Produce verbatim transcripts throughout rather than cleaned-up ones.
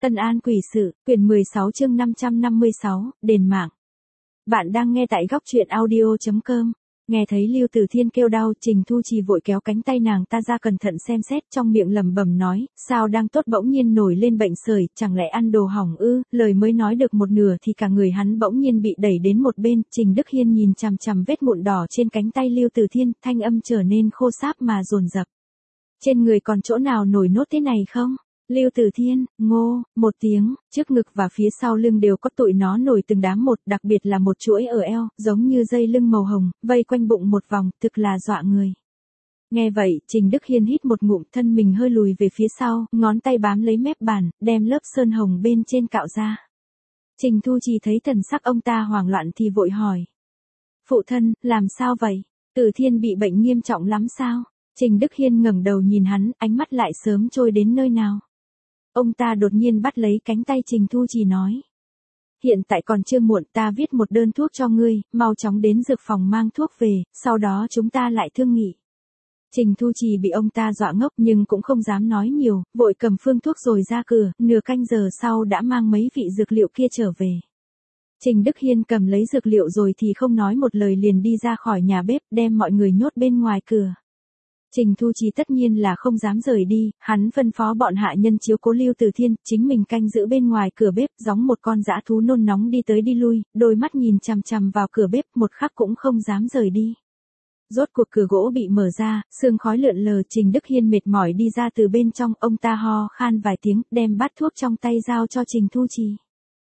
Tân An quỷ sự, quyển mười sáu chương năm trăm năm mươi sáu, đền mạng. Bạn đang nghe tại góc truyện audio chấm com. Nghe thấy Lưu Tử Thiên kêu đau, Trình Thu Trì vội kéo cánh tay nàng ta ra cẩn thận xem xét, trong miệng lẩm bẩm nói, sao đang tốt bỗng nhiên nổi lên bệnh sởi, chẳng lẽ ăn đồ hỏng ư? Lời mới nói được một nửa thì cả người hắn bỗng nhiên bị đẩy đến một bên. Trình Đức Hiên nhìn chằm chằm vết mụn đỏ trên cánh tay Lưu Tử Thiên, thanh âm trở nên khô sáp mà dồn dập. Trên người còn chỗ nào nổi nốt thế này không? Lưu Tử Thiên, ngô, một tiếng, trước ngực và phía sau lưng đều có tụi nó nổi từng đám một, đặc biệt là một chuỗi ở eo, giống như dây lưng màu hồng, vây quanh bụng một vòng, thực là dọa người. Nghe vậy, Trình Đức Hiên hít một ngụm, thân mình hơi lùi về phía sau, ngón tay bám lấy mép bàn, đem lớp sơn hồng bên trên cạo ra. Trình Thu Trì thấy thần sắc ông ta hoảng loạn thì vội hỏi. Phụ thân, làm sao vậy? Tử Thiên bị bệnh nghiêm trọng lắm sao? Trình Đức Hiên ngẩng đầu nhìn hắn, ánh mắt lại sớm trôi đến nơi nào. Ông ta đột nhiên bắt lấy cánh tay Trình Thu Trì nói. Hiện tại còn chưa muộn, ta viết một đơn thuốc cho ngươi, mau chóng đến dược phòng mang thuốc về, sau đó chúng ta lại thương nghị. Trình Thu Trì bị ông ta dọa ngốc nhưng cũng không dám nói nhiều, vội cầm phương thuốc rồi ra cửa, nửa canh giờ sau đã mang mấy vị dược liệu kia trở về. Trình Đức Hiên cầm lấy dược liệu rồi thì không nói một lời liền đi ra khỏi nhà bếp, đem mọi người nhốt bên ngoài cửa. Trình Thu Trì tất nhiên là không dám rời đi, hắn phân phó bọn hạ nhân chiếu cố Lưu Tử Thiên, chính mình canh giữ bên ngoài cửa bếp, giống một con dã thú nôn nóng đi tới đi lui, đôi mắt nhìn chằm chằm vào cửa bếp, một khắc cũng không dám rời đi. Rốt cuộc cửa gỗ bị mở ra, sương khói lượn lờ, Trình Đức Hiên mệt mỏi đi ra từ bên trong, ông ta ho khan vài tiếng, đem bát thuốc trong tay giao cho Trình Thu Trì.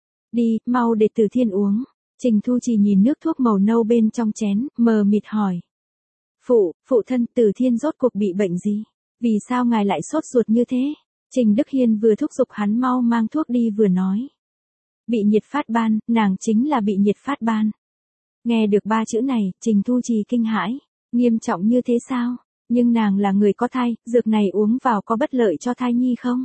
Đi, mau để Tử Thiên uống. Trình Thu Trì nhìn nước thuốc màu nâu bên trong chén, mờ mịt hỏi. Phụ, phụ thân, Tử Thiên rốt cuộc bị bệnh gì? Vì sao ngài lại sốt ruột như thế? Trình Đức Hiên vừa thúc giục hắn mau mang thuốc đi vừa nói. Bị nhiệt phát ban, nàng chính là bị nhiệt phát ban. Nghe được ba chữ này, Trình Thu Trì kinh hãi. Nghiêm trọng như thế sao? Nhưng nàng là người có thai, dược này uống vào có bất lợi cho thai nhi không?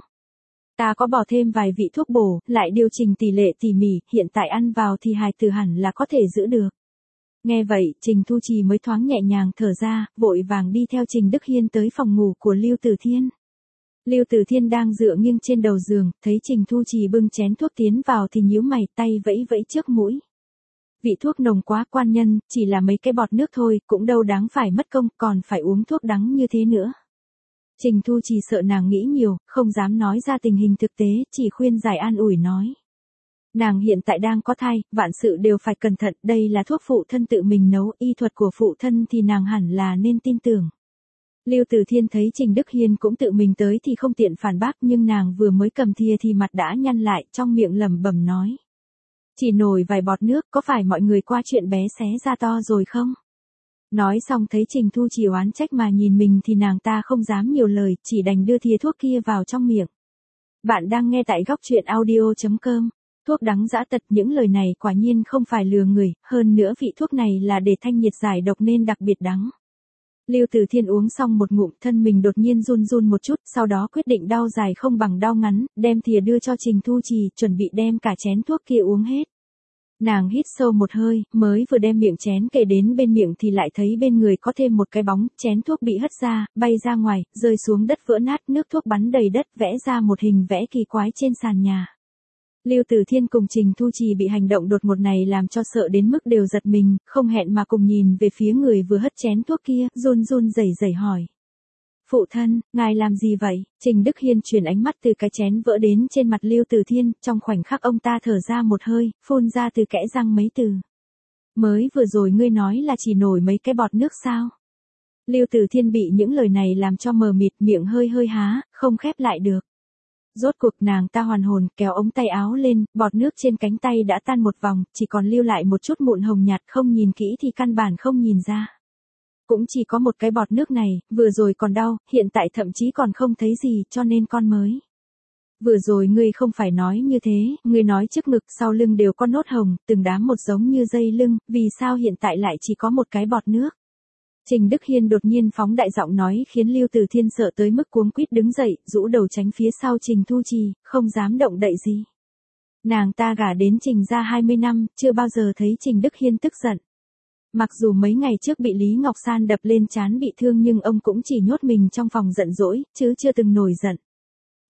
Ta có bỏ thêm vài vị thuốc bổ, lại điều chỉnh tỷ lệ tỉ mỉ, hiện tại ăn vào thì hài tử hẳn là có thể giữ được. Nghe vậy, Trình Thu Trì mới thoáng nhẹ nhàng thở ra, vội vàng đi theo Trình Đức Hiên tới phòng ngủ của Lưu Tử Thiên. Lưu Tử Thiên đang dựa nghiêng trên đầu giường, thấy Trình Thu Trì bưng chén thuốc tiến vào thì nhíu mày, tay vẫy vẫy trước mũi. Vị thuốc nồng quá, quan nhân, chỉ là mấy cái bọt nước thôi, cũng đâu đáng phải mất công, còn phải uống thuốc đắng như thế nữa. Trình Thu Trì sợ nàng nghĩ nhiều, không dám nói ra tình hình thực tế, chỉ khuyên giải an ủi nói. Nàng hiện tại đang có thai, vạn sự đều phải cẩn thận, đây là thuốc phụ thân tự mình nấu, y thuật của phụ thân thì nàng hẳn là nên tin tưởng. Lưu Tử Thiên thấy Trình Đức Hiên cũng tự mình tới thì không tiện phản bác, nhưng nàng vừa mới cầm thìa thì mặt đã nhăn lại, trong miệng lẩm bẩm nói. Chỉ nổi vài bọt nước, có phải mọi người qua chuyện bé xé ra to rồi không? Nói xong thấy Trình Thu Trì oán trách mà nhìn mình thì nàng ta không dám nhiều lời, chỉ đành đưa thìa thuốc kia vào trong miệng. Bạn đang nghe tại góc truyện audio chấm com. Thuốc đắng dã tật, những lời này quả nhiên không phải lừa người, hơn nữa vị thuốc này là để thanh nhiệt giải độc nên đặc biệt đắng. Lưu Tử Thiên uống xong một ngụm, thân mình đột nhiên run run một chút, sau đó quyết định đau dài không bằng đau ngắn, đem thìa đưa cho Trình Thu Trì, chuẩn bị đem cả chén thuốc kia uống hết. Nàng hít sâu một hơi, mới vừa đem miệng chén kề đến bên miệng thì lại thấy bên người có thêm một cái bóng, chén thuốc bị hất ra, bay ra ngoài, rơi xuống đất vỡ nát, nước thuốc bắn đầy đất, vẽ ra một hình vẽ kỳ quái trên sàn nhà. Lưu Tử Thiên cùng Trình Thu Trì bị hành động đột ngột này làm cho sợ đến mức đều giật mình, không hẹn mà cùng nhìn về phía người vừa hất chén thuốc kia, run run rẩy rẩy hỏi. Phụ thân, ngài làm gì vậy? Trình Đức Hiên chuyển ánh mắt từ cái chén vỡ đến trên mặt Lưu Tử Thiên, trong khoảnh khắc ông ta thở ra một hơi, phun ra từ kẽ răng mấy từ. Mới vừa rồi ngươi nói là chỉ nổi mấy cái bọt nước sao? Lưu Tử Thiên bị những lời này làm cho mờ mịt, miệng hơi hơi há, không khép lại được. Rốt cuộc nàng ta hoàn hồn, kéo ống tay áo lên, bọt nước trên cánh tay đã tan một vòng, chỉ còn lưu lại một chút mụn hồng nhạt, không nhìn kỹ thì căn bản không nhìn ra. Cũng chỉ có một cái bọt nước này, vừa rồi còn đau, hiện tại thậm chí còn không thấy gì, cho nên con mới. Vừa rồi ngươi không phải nói như thế, ngươi nói trước ngực sau lưng đều có nốt hồng, từng đám một giống như dây lưng, vì sao hiện tại lại chỉ có một cái bọt nước? Trình Đức Hiên đột nhiên phóng đại giọng nói khiến Lưu Tử Thiên sợ tới mức cuống quýt đứng dậy, rũ đầu tránh phía sau Trình Thu Trì, không dám động đậy gì. Nàng ta gả đến Trình gia hai mươi năm, chưa bao giờ thấy Trình Đức Hiên tức giận. Mặc dù mấy ngày trước bị Lý Ngọc San đập lên trán bị thương nhưng ông cũng chỉ nhốt mình trong phòng giận dỗi, chứ chưa từng nổi giận.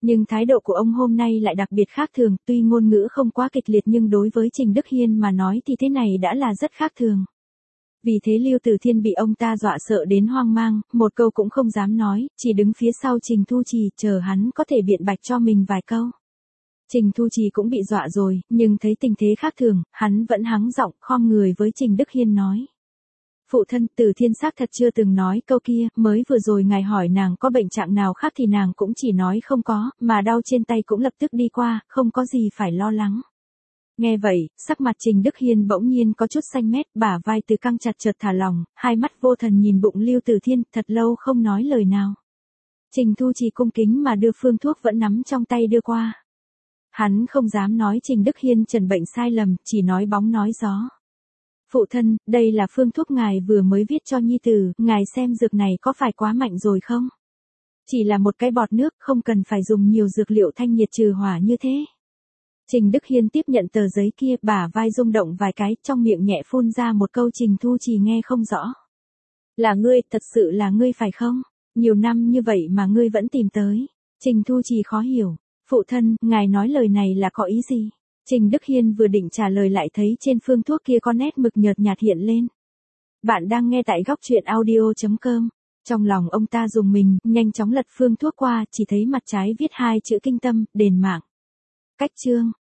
Nhưng thái độ của ông hôm nay lại đặc biệt khác thường, tuy ngôn ngữ không quá kịch liệt nhưng đối với Trình Đức Hiên mà nói thì thế này đã là rất khác thường. Vì thế Lưu Tử Thiên bị ông ta dọa sợ đến hoang mang, một câu cũng không dám nói, chỉ đứng phía sau Trình Thu Trì chờ hắn có thể biện bạch cho mình vài câu. Trình Thu Trì cũng bị dọa rồi, nhưng thấy tình thế khác thường, hắn vẫn hắng giọng khom người với Trình Đức Hiên nói. Phụ thân, Từ Thiên xác thật chưa từng nói câu kia, mới vừa rồi ngài hỏi nàng có bệnh trạng nào khác thì nàng cũng chỉ nói không có, mà đau trên tay cũng lập tức đi qua, không có gì phải lo lắng. Nghe vậy, sắc mặt Trình Đức Hiên bỗng nhiên có chút xanh mét, bả vai từ căng chặt chợt thả lỏng, hai mắt vô thần nhìn bụng Lưu Tử Thiên, thật lâu không nói lời nào. Trình Thu Trì cung kính mà đưa phương thuốc vẫn nắm trong tay đưa qua. Hắn không dám nói Trình Đức Hiên trần bệnh sai lầm, chỉ nói bóng nói gió. Phụ thân, đây là phương thuốc ngài vừa mới viết cho nhi tử, ngài xem dược này có phải quá mạnh rồi không? Chỉ là một cái bọt nước, không cần phải dùng nhiều dược liệu thanh nhiệt trừ hỏa như thế. Trình Đức Hiên tiếp nhận tờ giấy kia, bả vai rung động vài cái, trong miệng nhẹ phun ra một câu Trình Thu Trì nghe không rõ. Là ngươi, thật sự là ngươi phải không? Nhiều năm như vậy mà ngươi vẫn tìm tới. Trình Thu Trì khó hiểu. Phụ thân, ngài nói lời này là có ý gì? Trình Đức Hiên vừa định trả lời lại thấy trên phương thuốc kia có nét mực nhợt nhạt hiện lên. Bạn đang nghe tại góc truyện audio chấm com. Trong lòng ông ta dùng mình, nhanh chóng lật phương thuốc qua, chỉ thấy mặt trái viết hai chữ kinh tâm, đền mạng. Cách chương.